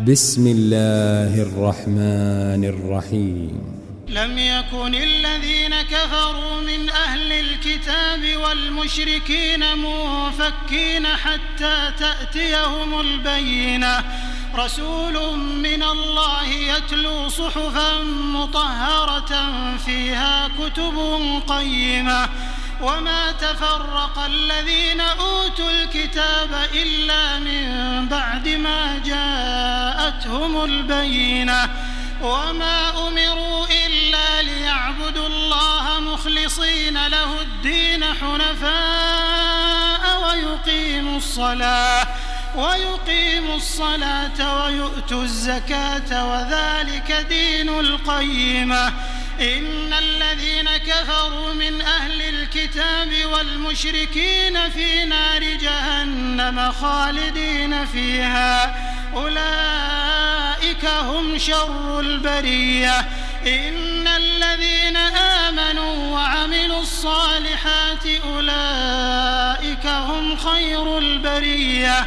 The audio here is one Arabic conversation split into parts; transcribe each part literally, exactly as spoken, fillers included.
بسم الله الرحمن الرحيم. لم يكن الذين كفروا من أهل الكتاب والمشركين منفكين حتى تأتيهم البينة رسول من الله يتلو صحفا مطهرة فيها كتب قيمة وما تفرق الذين أوتوا الكتاب إلا من بعد ما جاءتهم البينة وما أمروا إلا ليعبدوا الله مخلصين له الدين حنفاء ويقيموا الصلاة ويقيموا الصلاة ويؤتوا الزكاة وذلك دين القيمة. إن الذين كفروا من أهل الكتاب والمشركين في نار جهنم خالدين فيها أولئك هم شر البرية. إن الذين آمنوا وعملوا الصالحات أولئك هم خير البرية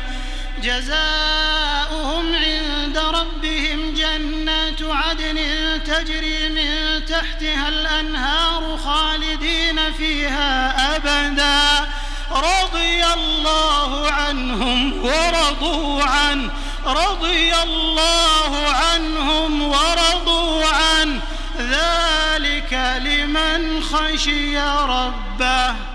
جزاؤهم عند ربهم جنات عدن تجري من تحتها الأنهار خالدين فيها أبدا رضي الله عنهم ورضوا عنه رضي الله عنهم ورضوا عنه ذلك لمن خشي ربه.